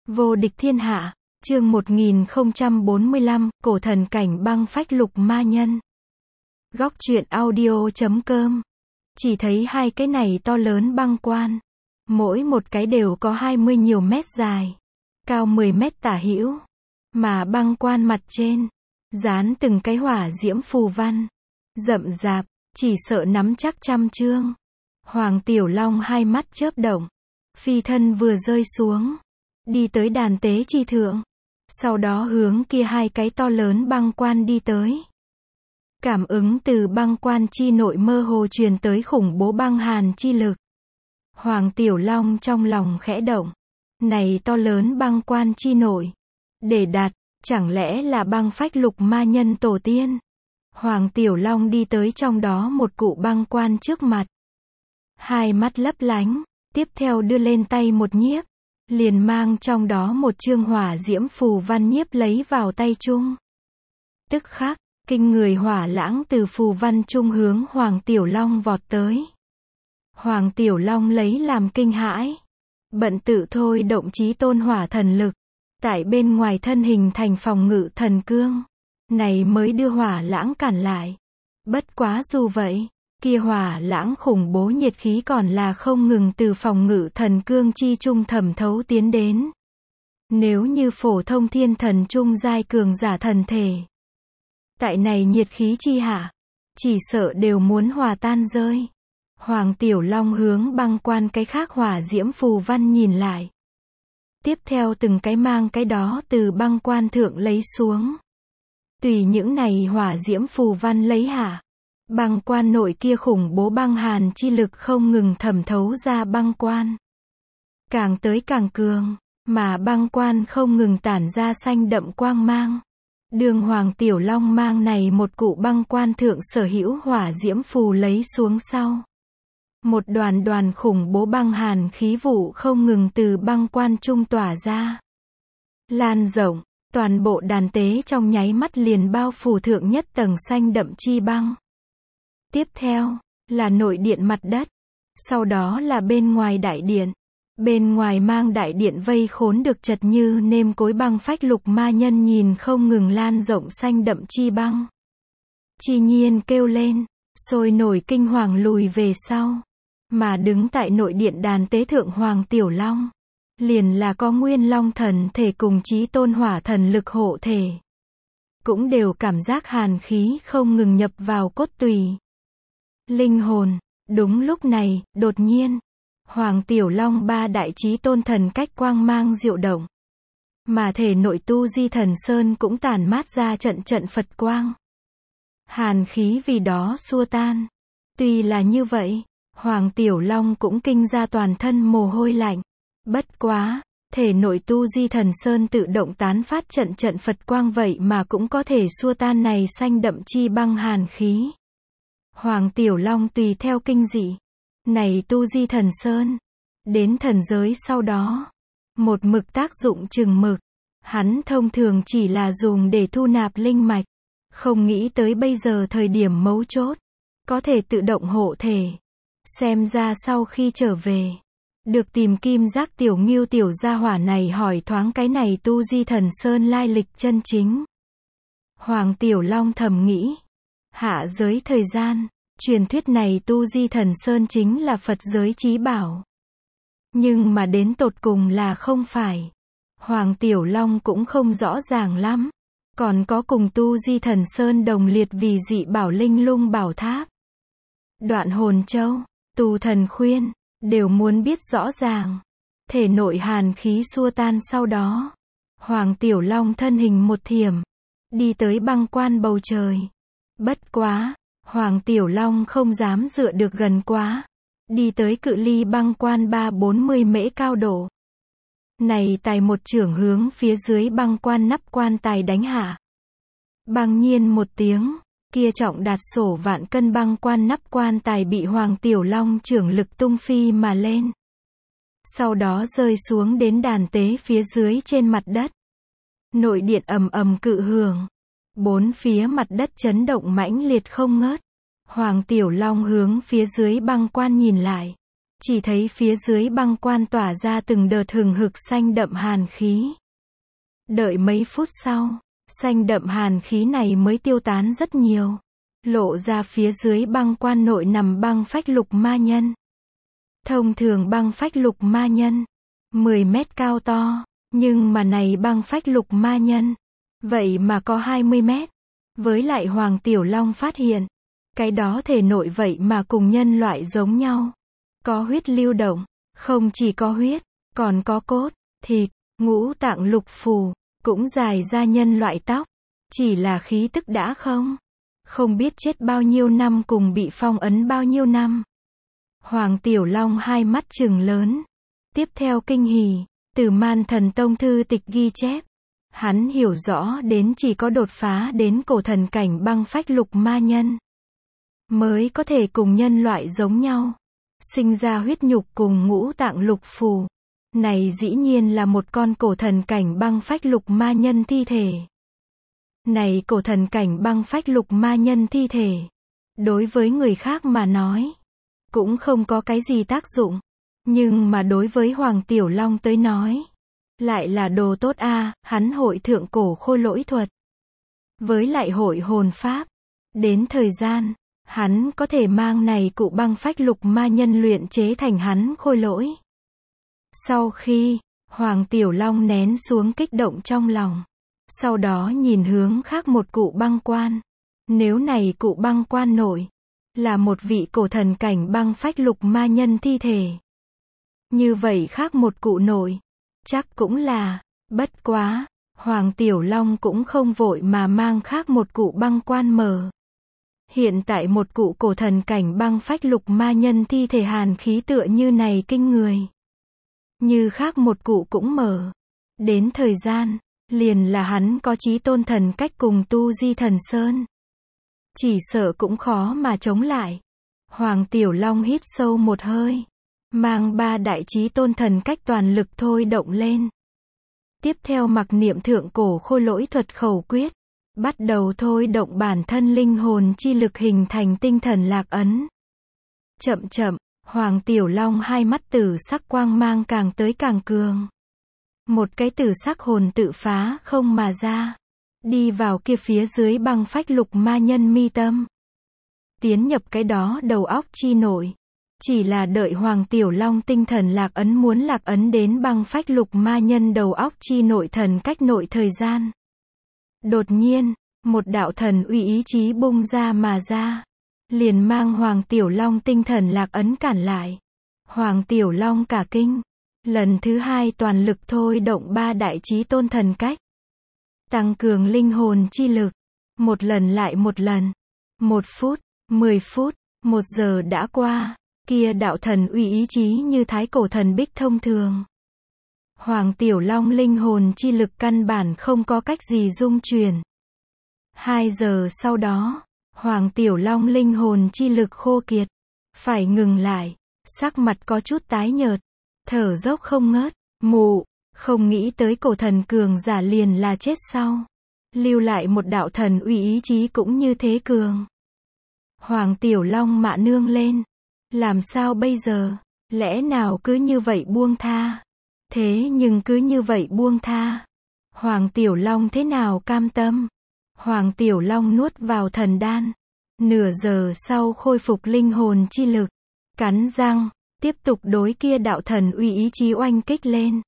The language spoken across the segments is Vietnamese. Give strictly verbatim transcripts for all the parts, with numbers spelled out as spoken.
Vô địch thiên hạ, chương một nghìn không trăm bốn mươi lăm, cổ thần cảnh băng phách lục ma nhân. Góc truyện audio chấm com. Chỉ thấy hai cái này to lớn băng quan. Mỗi một cái đều có hai mươi nhiều mét dài. Cao mười mét tả hữu. Mà băng quan mặt trên, dán từng cái hỏa diễm phù văn. Rậm rạp, chỉ sợ nắm chắc trăm chương. Hoàng Tiểu Long hai mắt chớp động. Phi thân vừa rơi xuống. Đi tới đàn tế chi thượng. Sau đó hướng kia hai cái to lớn băng quan đi tới. Cảm ứng từ băng quan chi nội mơ hồ truyền tới khủng bố băng hàn chi lực. Hoàng Tiểu Long trong lòng khẽ động. Này to lớn băng quan chi nội. Để đặt, chẳng lẽ là băng phách lục ma nhân tổ tiên? Hoàng Tiểu Long đi tới trong đó một cụ băng quan trước mặt. Hai mắt lấp lánh, tiếp theo đưa lên tay một nhiếp. Liền mang trong đó một chương hỏa diễm phù văn nhiếp lấy vào tay chung. Tức khắc, kinh người hỏa lãng từ phù văn trung hướng Hoàng Tiểu Long vọt tới. Hoàng Tiểu Long lấy làm kinh hãi. Bận tự thôi động chí tôn hỏa thần lực. Tại bên ngoài thân hình thành phòng ngự thần cương. Này mới đưa hỏa lãng cản lại. Bất quá dù vậy, kia hỏa lãng khủng bố nhiệt khí còn là không ngừng từ phòng ngự thần cương chi trung thẩm thấu tiến đến. Nếu như phổ thông thiên thần trung giai cường giả thần thể. Tại này nhiệt khí chi hạ, chỉ sợ đều muốn hòa tan rơi. Hoàng Tiểu Long hướng băng quan cái khác hỏa diễm phù văn nhìn lại. Tiếp theo từng cái mang cái đó từ băng quan thượng lấy xuống. Tùy những này hỏa diễm phù văn lấy hạ. Băng quan nội kia khủng bố băng hàn chi lực không ngừng thẩm thấu ra băng quan. Càng tới càng cường, mà băng quan không ngừng tản ra xanh đậm quang mang. Đường Hoàng Tiểu Long mang này một cụ băng quan thượng sở hữu hỏa diễm phù lấy xuống sau. Một đoàn đoàn khủng bố băng hàn khí vụ không ngừng từ băng quan trung tỏa ra. Lan rộng, toàn bộ đàn tế trong nháy mắt liền bao phủ thượng nhất tầng xanh đậm chi băng. Tiếp theo, là nội điện mặt đất. Sau đó là bên ngoài đại điện. Bên ngoài mang đại điện vây khốn được chật như nêm cối băng phách lục ma nhân nhìn không ngừng lan rộng xanh đậm chi băng. Chi nhiên kêu lên, sôi nổi kinh hoàng lùi về sau. Mà đứng tại nội điện đàn tế thượng Hoàng Tiểu Long. Liền là có nguyên long thần thể cùng chí tôn hỏa thần lực hộ thể. Cũng đều cảm giác hàn khí không ngừng nhập vào cốt tùy. Linh hồn, đúng lúc này, đột nhiên, Hoàng Tiểu Long ba đại chí tôn thần cách quang mang diệu động. Mà thể nội tu di thần sơn cũng tản mát ra trận trận Phật quang. Hàn khí vì đó xua tan. Tuy là như vậy, Hoàng Tiểu Long cũng kinh ra toàn thân mồ hôi lạnh. Bất quá, thể nội tu di thần sơn tự động tán phát trận trận Phật quang vậy mà cũng có thể xua tan này xanh đậm chi băng hàn khí. Hoàng Tiểu Long tùy theo kinh dị. Này tu di thần sơn. Đến thần giới sau đó. Một mực tác dụng chừng mực. Hắn thông thường chỉ là dùng để thu nạp linh mạch. Không nghĩ tới bây giờ thời điểm mấu chốt. Có thể tự động hộ thể. Xem ra sau khi trở về. Được tìm kim giác tiểu ngưu tiểu gia hỏa này hỏi thoáng cái này tu di thần sơn lai lịch chân chính. Hoàng Tiểu Long thầm nghĩ. Hạ giới thời gian, truyền thuyết này tu di thần sơn chính là Phật giới chí bảo. Nhưng mà đến tột cùng là không phải. Hoàng Tiểu Long cũng không rõ ràng lắm. Còn có cùng tu di thần sơn đồng liệt vì dị bảo linh lung bảo tháp. Đoạn hồn châu, tu thần khuyên, đều muốn biết rõ ràng. Thể nội hàn khí xua tan sau đó. Hoàng Tiểu Long thân hình một thiểm. Đi tới băng quan bầu trời. Bất quá, Hoàng Tiểu Long không dám dựa được gần quá. Đi tới cự ly băng quan ba bốn mươi mễ cao độ. Này tài một chưởng hướng phía dưới băng quan nắp quan tài đánh hạ. Băng nhiên một tiếng, kia trọng đạt sổ vạn cân băng quan nắp quan tài bị Hoàng Tiểu Long chưởng lực tung phi mà lên. Sau đó rơi xuống đến đàn tế phía dưới trên mặt đất. Nội điện ầm ầm cự hưởng. Bốn phía mặt đất chấn động mãnh liệt không ngớt. Hoàng Tiểu Long hướng phía dưới băng quan nhìn lại. Chỉ thấy phía dưới băng quan tỏa ra từng đợt hừng hực xanh đậm hàn khí. Đợi mấy phút sau, xanh đậm hàn khí này mới tiêu tán rất nhiều. Lộ ra phía dưới băng quan nội nằm băng phách lục ma nhân. Thông thường băng phách lục ma nhân, mười mét cao to, nhưng mà này băng phách lục ma nhân, vậy mà có hai mươi mét. Với lại Hoàng Tiểu Long phát hiện, cái đó thể nội vậy mà cùng nhân loại giống nhau. Có huyết lưu động, không chỉ có huyết, còn có cốt, thịt, ngũ tạng lục phủ, cũng dài ra nhân loại tóc. Chỉ là khí tức đã không. Không biết chết bao nhiêu năm cùng bị phong ấn bao nhiêu năm. Hoàng Tiểu Long hai mắt trừng lớn. Tiếp theo kinh hỉ, từ Man Thần Tông thư tịch ghi chép. Hắn hiểu rõ đến chỉ có đột phá đến cổ thần cảnh băng phách lục ma nhân, mới có thể cùng nhân loại giống nhau. Sinh ra huyết nhục cùng ngũ tạng lục phủ. Này dĩ nhiên là một con cổ thần cảnh băng phách lục ma nhân thi thể. Này cổ thần cảnh băng phách lục ma nhân thi thể, đối với người khác mà nói, cũng không có cái gì tác dụng. Nhưng mà đối với Hoàng Tiểu Long tới nói, lại là đồ tốt a. À, hắn hội thượng cổ khôi lỗi thuật. Với lại hội hồn pháp. Đến thời gian, hắn có thể mang này cụ băng phách lục ma nhân luyện chế thành hắn khôi lỗi. Sau khi, Hoàng Tiểu Long nén xuống kích động trong lòng. Sau đó nhìn hướng khác một cụ băng quan. Nếu này cụ băng quan nội, là một vị cổ thần cảnh băng phách lục ma nhân thi thể. Như vậy khác một cụ nội, chắc cũng là, bất quá, Hoàng Tiểu Long cũng không vội mà mang khác một cụ băng quan mở. Hiện tại một cụ cổ thần cảnh băng phách lục ma nhân thi thể hàn khí tựa như này kinh người. Như khác một cụ cũng mở. Đến thời gian, liền là hắn có chí tôn thần cách cùng tu di thần sơn. Chỉ sợ cũng khó mà chống lại. Hoàng Tiểu Long hít sâu một hơi. Mang ba đại chí tôn thần cách toàn lực thôi động lên. Tiếp theo mặc niệm thượng cổ khôi lỗi thuật khẩu quyết. Bắt đầu thôi động bản thân linh hồn chi lực hình thành tinh thần lạc ấn. Chậm chậm, Hoàng Tiểu Long hai mắt tử sắc quang mang càng tới càng cường. Một cái tử sắc hồn tự phá không mà ra. Đi vào kia phía dưới băng phách lục ma nhân mi tâm. Tiến nhập cái đó đầu óc chi nội. Chỉ là đợi Hoàng Tiểu Long tinh thần lạc ấn muốn lạc ấn đến băng phách lục ma nhân đầu óc chi nội thần cách nội thời gian. Đột nhiên, một đạo thần uy ý chí bung ra mà ra. Liền mang Hoàng Tiểu Long tinh thần lạc ấn cản lại. Hoàng Tiểu Long cả kinh. Lần thứ hai toàn lực thôi động ba đại chí tôn thần cách. Tăng cường linh hồn chi lực. Một lần lại một lần. Một phút, mười phút, một giờ đã qua. Kia đạo thần uy ý chí như thái cổ thần bích thông thường. Hoàng Tiểu Long linh hồn chi lực căn bản không có cách gì dung chuyển. Hai giờ sau đó, Hoàng Tiểu Long linh hồn chi lực khô kiệt. Phải ngừng lại. Sắc mặt có chút tái nhợt. Thở dốc không ngớt. Mụ, không nghĩ tới cổ thần cường giả liền là chết sau. Lưu lại một đạo thần uy ý chí cũng như thế cường. Hoàng Tiểu Long mạ nương lên. Làm sao bây giờ? Lẽ nào cứ như vậy buông tha? Thế nhưng cứ như vậy buông tha. Hoàng Tiểu Long thế nào cam tâm? Hoàng Tiểu Long nuốt vào thần đan. Nửa giờ sau khôi phục linh hồn chi lực. Cắn răng, tiếp tục đối kia đạo thần uy ý chí oanh kích lên.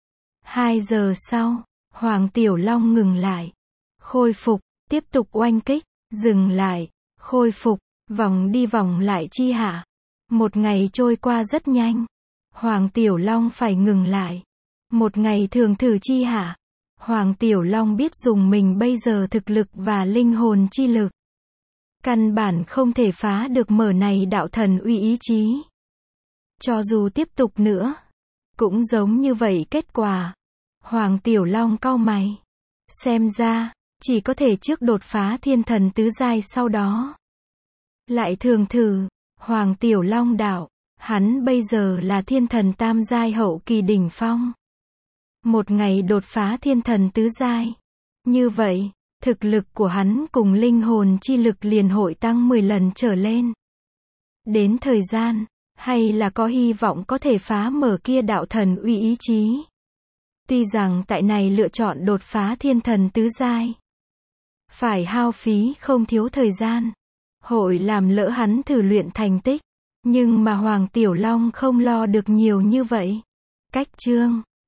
Hai giờ sau, Hoàng Tiểu Long ngừng lại. Khôi phục, tiếp tục oanh kích, dừng lại, khôi phục, vòng đi vòng lại chi hạ. Một ngày trôi qua rất nhanh. Hoàng Tiểu Long phải ngừng lại. Một ngày thường thử chi hạ. Hoàng Tiểu Long biết dùng mình bây giờ thực lực và linh hồn chi lực. Căn bản không thể phá được mở này đạo thần uy ý chí. Cho dù tiếp tục nữa, cũng giống như vậy kết quả. Hoàng Tiểu Long cau mày. Xem ra, chỉ có thể trước đột phá thiên thần tứ giai sau đó. Lại thường thử, Hoàng Tiểu Long đạo, hắn bây giờ là thiên thần tam giai hậu kỳ đỉnh phong. Một ngày đột phá thiên thần tứ giai. Như vậy, thực lực của hắn cùng linh hồn chi lực liền hội tăng mười lần trở lên. Đến thời gian, Hay là có hy vọng có thể phá mở kia đạo thần uy ý chí. Tuy rằng tại này lựa chọn đột phá thiên thần tứ giai, phải hao phí không thiếu thời gian. Hội làm lỡ hắn thử luyện thành tích. Nhưng mà Hoàng Tiểu Long không lo được nhiều như vậy. Cách chương